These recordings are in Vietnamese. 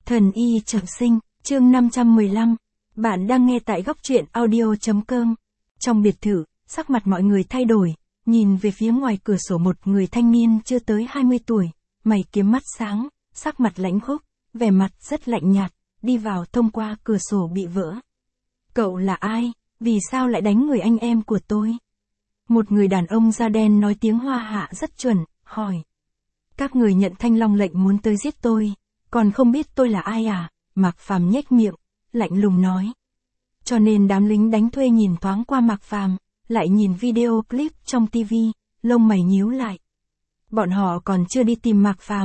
Thần y trọng sinh, chương 515. Bạn đang nghe tại góc truyện audio.com. Trong biệt thự, sắc mặt mọi người thay đổi, nhìn về phía ngoài cửa sổ một người thanh niên chưa tới 20 tuổi, mày kiếm mắt sáng, sắc mặt lãnh khốc, vẻ mặt rất lạnh nhạt, đi vào thông qua cửa sổ bị vỡ. Cậu là ai? Vì sao lại đánh người anh em của tôi? Một người đàn ông da đen nói tiếng Hoa Hạ rất chuẩn, hỏi. Các người nhận Thanh Long lệnh muốn tới giết tôi, còn không biết tôi là ai à? Mạc Phàm nhếch miệng, lạnh lùng nói. Cho nên đám lính đánh thuê nhìn thoáng qua Mạc Phàm, lại nhìn video clip trong TV, lông mày nhíu lại. Bọn họ còn chưa đi tìm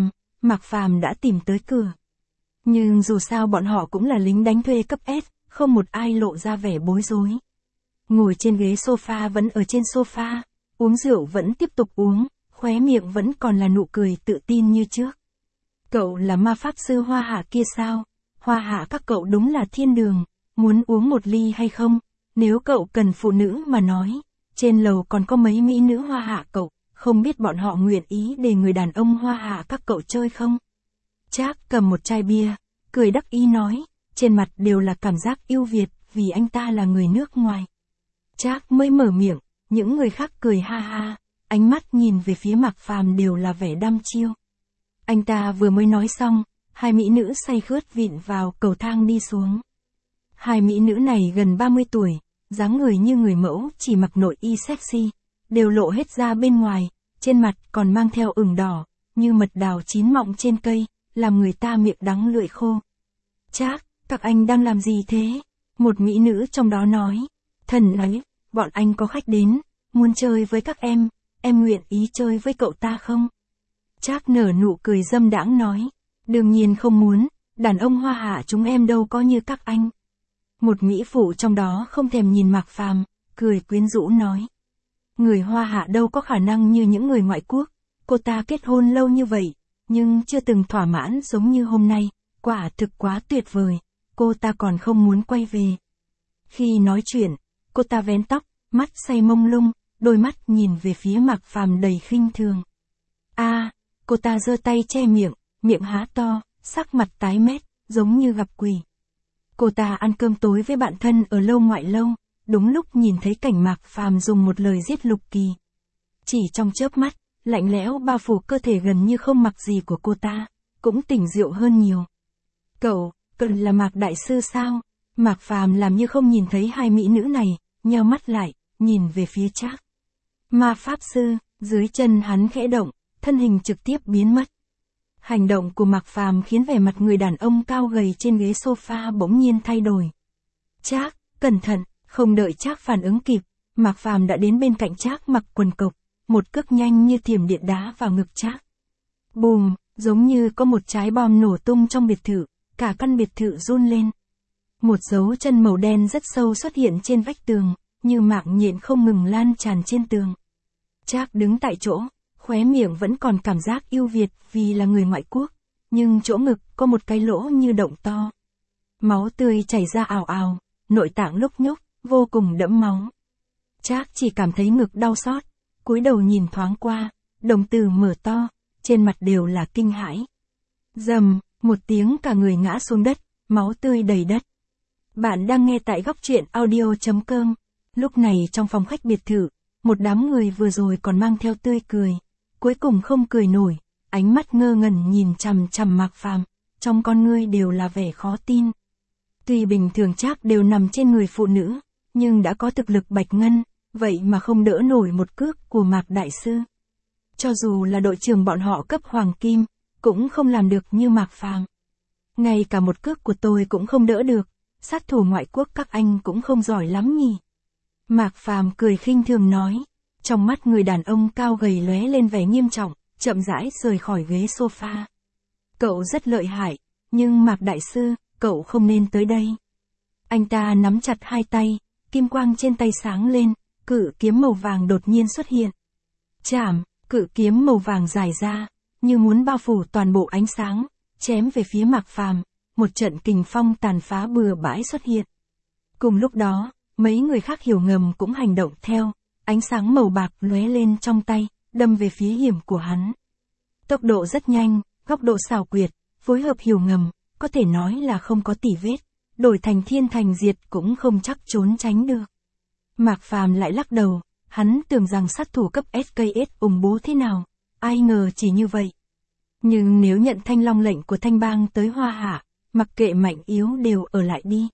Mạc Phàm đã tìm tới cửa. Nhưng dù sao bọn họ cũng là lính đánh thuê cấp S, không một ai lộ ra vẻ bối rối. Ngồi trên ghế sofa vẫn ở trên sofa, uống rượu vẫn tiếp tục uống, khóe miệng vẫn còn là nụ cười tự tin như trước. Cậu là ma pháp sư Hoa Hạ kia sao? Hoa Hạ các cậu đúng là thiên đường, muốn uống một ly hay không? Nếu cậu cần phụ nữ mà nói, trên lầu còn có mấy mỹ nữ Hoa Hạ cậu, không biết bọn họ nguyện ý để người đàn ông Hoa Hạ các cậu chơi không? Trác cầm một chai bia, cười đắc ý nói, trên mặt đều là cảm giác yêu Việt vì anh ta là người nước ngoài. Trác mới mở miệng, những người khác cười ha ha, ánh mắt nhìn về phía Mạc Phàm đều là vẻ đăm chiêu. Anh ta vừa mới nói xong, hai mỹ nữ say khướt vịn vào cầu thang đi xuống. Hai mỹ nữ này gần 30 tuổi, dáng người như người mẫu, chỉ mặc nội y sexy, đều lộ hết ra bên ngoài, trên mặt còn mang theo ửng đỏ, như mật đào chín mọng trên cây, làm người ta miệng đắng lưỡi khô. Trác, các anh đang làm gì thế? Một mỹ nữ trong đó nói. Thần nói, bọn anh có khách đến, muốn chơi với các em nguyện ý chơi với cậu ta không? Trác nở nụ cười dâm đãng nói, đương nhiên không muốn, đàn ông Hoa Hạ chúng em đâu có như các anh. Một mỹ phụ trong đó không thèm nhìn Mạc Phàm, cười quyến rũ nói. Người Hoa Hạ đâu có khả năng như những người ngoại quốc, cô ta kết hôn lâu như vậy, nhưng chưa từng thỏa mãn giống như hôm nay, quả thực quá tuyệt vời, cô ta còn không muốn quay về. Khi nói chuyện, cô ta vén tóc, mắt say mông lung, đôi mắt nhìn về phía Mạc Phàm đầy khinh thường. Cô ta giơ tay che miệng, miệng há to, sắc mặt tái mét, giống như gặp quỷ. Cô ta ăn cơm tối với bạn thân ở lâu ngoại lâu, đúng lúc nhìn thấy cảnh Mạc Phàm dùng một lời giết Lục Kỳ. Chỉ trong chớp mắt, lạnh lẽo bao phủ cơ thể gần như không mặc gì của cô ta, cũng tỉnh rượu hơn nhiều. Cậu là Mạc Đại Sư sao? Mạc Phàm làm như không nhìn thấy hai mỹ nữ này, nheo mắt lại, nhìn về phía Trác. Ma Pháp Sư, dưới chân hắn khẽ động, thân hình trực tiếp biến mất. Hành động của Mạc Phàm khiến vẻ mặt người đàn ông cao gầy trên ghế sofa bỗng nhiên thay đổi. Trác, cẩn thận, không đợi Trác phản ứng kịp, Mạc Phàm đã đến bên cạnh Trác mặc quần cộc, một cước nhanh như thiểm điện đá vào ngực Trác. Bùm, giống như có một trái bom nổ tung trong biệt thự, cả căn biệt thự run lên. Một dấu chân màu đen rất sâu xuất hiện trên vách tường, như mạng nhện không ngừng lan tràn trên tường. Trác đứng tại chỗ, khóe miệng vẫn còn cảm giác yêu Việt vì là người ngoại quốc, nhưng chỗ ngực có một cái lỗ như động to. Máu tươi chảy ra ào ào, nội tạng lúc nhúc, vô cùng đẫm máu. Trác chỉ cảm thấy ngực đau xót, cúi đầu nhìn thoáng qua, đồng tử mở to, trên mặt đều là kinh hãi. Rầm, một tiếng cả người ngã xuống đất, máu tươi đầy đất. Bạn đang nghe tại góc truyện audio.com. Lúc này trong phòng khách biệt thự, một đám người vừa rồi còn mang theo tươi cười, cuối cùng không cười nổi, ánh mắt ngơ ngẩn nhìn chằm chằm Mạc Phàm, trong con ngươi đều là vẻ khó tin. Tuy bình thường Trác đều nằm trên người phụ nữ, nhưng đã có thực lực bạch ngân, vậy mà không đỡ nổi một cước của Mạc Đại Sư. Cho dù là đội trưởng bọn họ cấp hoàng kim, cũng không làm được như Mạc Phàm. Ngay cả một cước của tôi cũng không đỡ được, sát thủ ngoại quốc các anh cũng không giỏi lắm nhỉ. Mạc Phàm cười khinh thường nói, trong mắt người đàn ông cao gầy lóe lên vẻ nghiêm trọng, chậm rãi rời khỏi ghế sofa. Cậu rất lợi hại, nhưng Mạc Đại Sư, cậu không nên tới đây. Anh ta nắm chặt hai tay, kim quang trên tay sáng lên, cự kiếm màu vàng đột nhiên xuất hiện. Chảm, cự kiếm màu vàng dài ra, như muốn bao phủ toàn bộ ánh sáng, chém về phía Mạc Phàm, một trận kình phong tàn phá bừa bãi xuất hiện. Cùng lúc đó, mấy người khác hiểu ngầm cũng hành động theo, ánh sáng màu bạc lóe lên trong tay, đâm về phía hiểm của hắn. Tốc độ rất nhanh, góc độ xảo quyệt, phối hợp hiểu ngầm, có thể nói là không có tỉ vết, đổi thành thiên thành diệt cũng không chắc trốn tránh được. Mạc Phàm lại lắc đầu, hắn tưởng rằng sát thủ cấp SKS ủng bố thế nào, ai ngờ chỉ như vậy. Nhưng nếu nhận Thanh Long lệnh của Thanh Bang tới Hoa Hạ, mặc kệ mạnh yếu đều ở lại đi.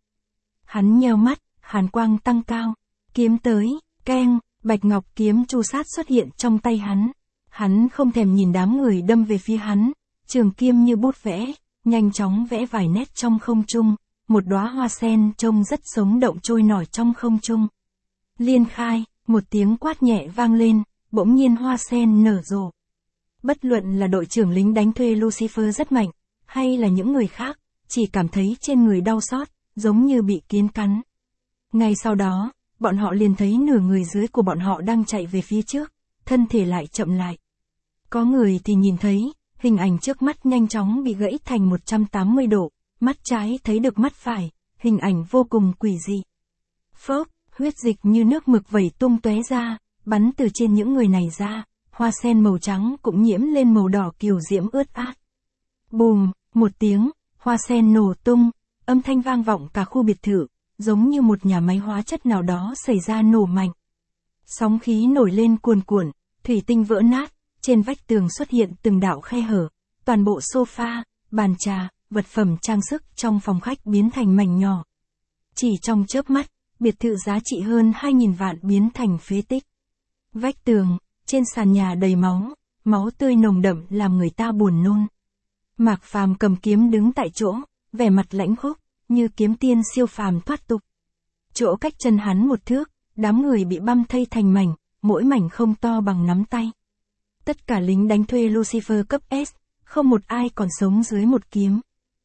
Hắn nheo mắt, hàn quang tăng cao, kiếm tới, keng, bạch ngọc kiếm chu sát xuất hiện trong tay hắn. Hắn không thèm nhìn đám người đâm về phía hắn, trường kiếm như bút vẽ, nhanh chóng vẽ vài nét trong không trung, một đóa hoa sen trông rất sống động trôi nổi trong không trung. Liên khai, một tiếng quát nhẹ vang lên, bỗng nhiên hoa sen nở rộ. Bất luận là đội trưởng lính đánh thuê Lucifer rất mạnh, hay là những người khác, chỉ cảm thấy trên người đau xót, giống như bị kiến cắn. Ngay sau đó, bọn họ liền thấy nửa người dưới của bọn họ đang chạy về phía trước, thân thể lại chậm lại. Có người thì nhìn thấy, hình ảnh trước mắt nhanh chóng bị gãy thành 180 độ, mắt trái thấy được mắt phải, hình ảnh vô cùng quỷ dị. Phốc, huyết dịch như nước mực vẩy tung tóe ra, bắn từ trên những người này ra, hoa sen màu trắng cũng nhiễm lên màu đỏ kiều diễm ướt át. Bùm, một tiếng, hoa sen nổ tung, âm thanh vang vọng cả khu biệt thự, giống như một nhà máy hóa chất nào đó xảy ra nổ mạnh. Sóng khí nổi lên cuồn cuộn, thủy tinh vỡ nát, trên vách tường xuất hiện từng đạo khe hở, toàn bộ sofa, bàn trà, vật phẩm trang sức trong phòng khách biến thành mảnh nhỏ. Chỉ trong chớp mắt, biệt thự giá trị hơn 2.000 vạn biến thành phế tích. Vách tường, trên sàn nhà đầy máu, máu tươi nồng đậm làm người ta buồn nôn. Mạc Phàm cầm kiếm đứng tại chỗ, vẻ mặt lãnh khốc, như kiếm tiên siêu phàm thoát tục. Chỗ cách chân hắn một thước, đám người bị băm thây thành mảnh, mỗi mảnh không to bằng nắm tay. Tất cả lính đánh thuê Lucifer cấp S, không một ai còn sống dưới một kiếm.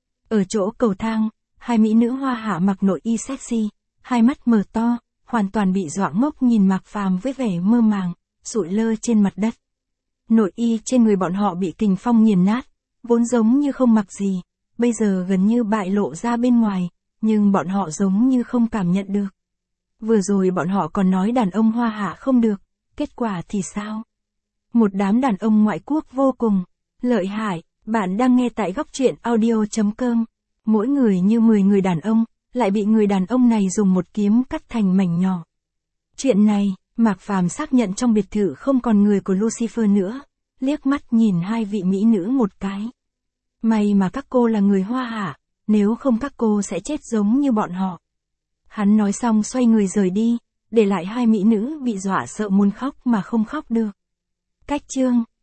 Ở chỗ cầu thang, hai mỹ nữ Hoa Hạ mặc nội y sexy, hai mắt mở to, hoàn toàn bị dọa ngốc nhìn Mạc Phàm với vẻ mơ màng, sụi lơ trên mặt đất. Nội y trên người bọn họ bị kình phong nghiền nát, vốn giống như không mặc gì, bây giờ gần như bại lộ ra bên ngoài, nhưng bọn họ giống như không cảm nhận được. Vừa rồi bọn họ còn nói đàn ông Hoa Hạ không được, kết quả thì sao? Một đám đàn ông ngoại quốc vô cùng lợi hại. Bạn đang nghe tại góc truyện audio.com. Mỗi người như 10 người đàn ông, lại bị người đàn ông này dùng một kiếm cắt thành mảnh nhỏ. Chuyện này, Mạc Phàm xác nhận trong biệt thự không còn người của Lucifer nữa, liếc mắt nhìn hai vị mỹ nữ một cái. May mà các cô là người Hoa Hạ, nếu không các cô sẽ chết giống như bọn họ. Hắn nói xong xoay người rời đi, để lại hai mỹ nữ bị dọa sợ muốn khóc mà không khóc được. Cách chương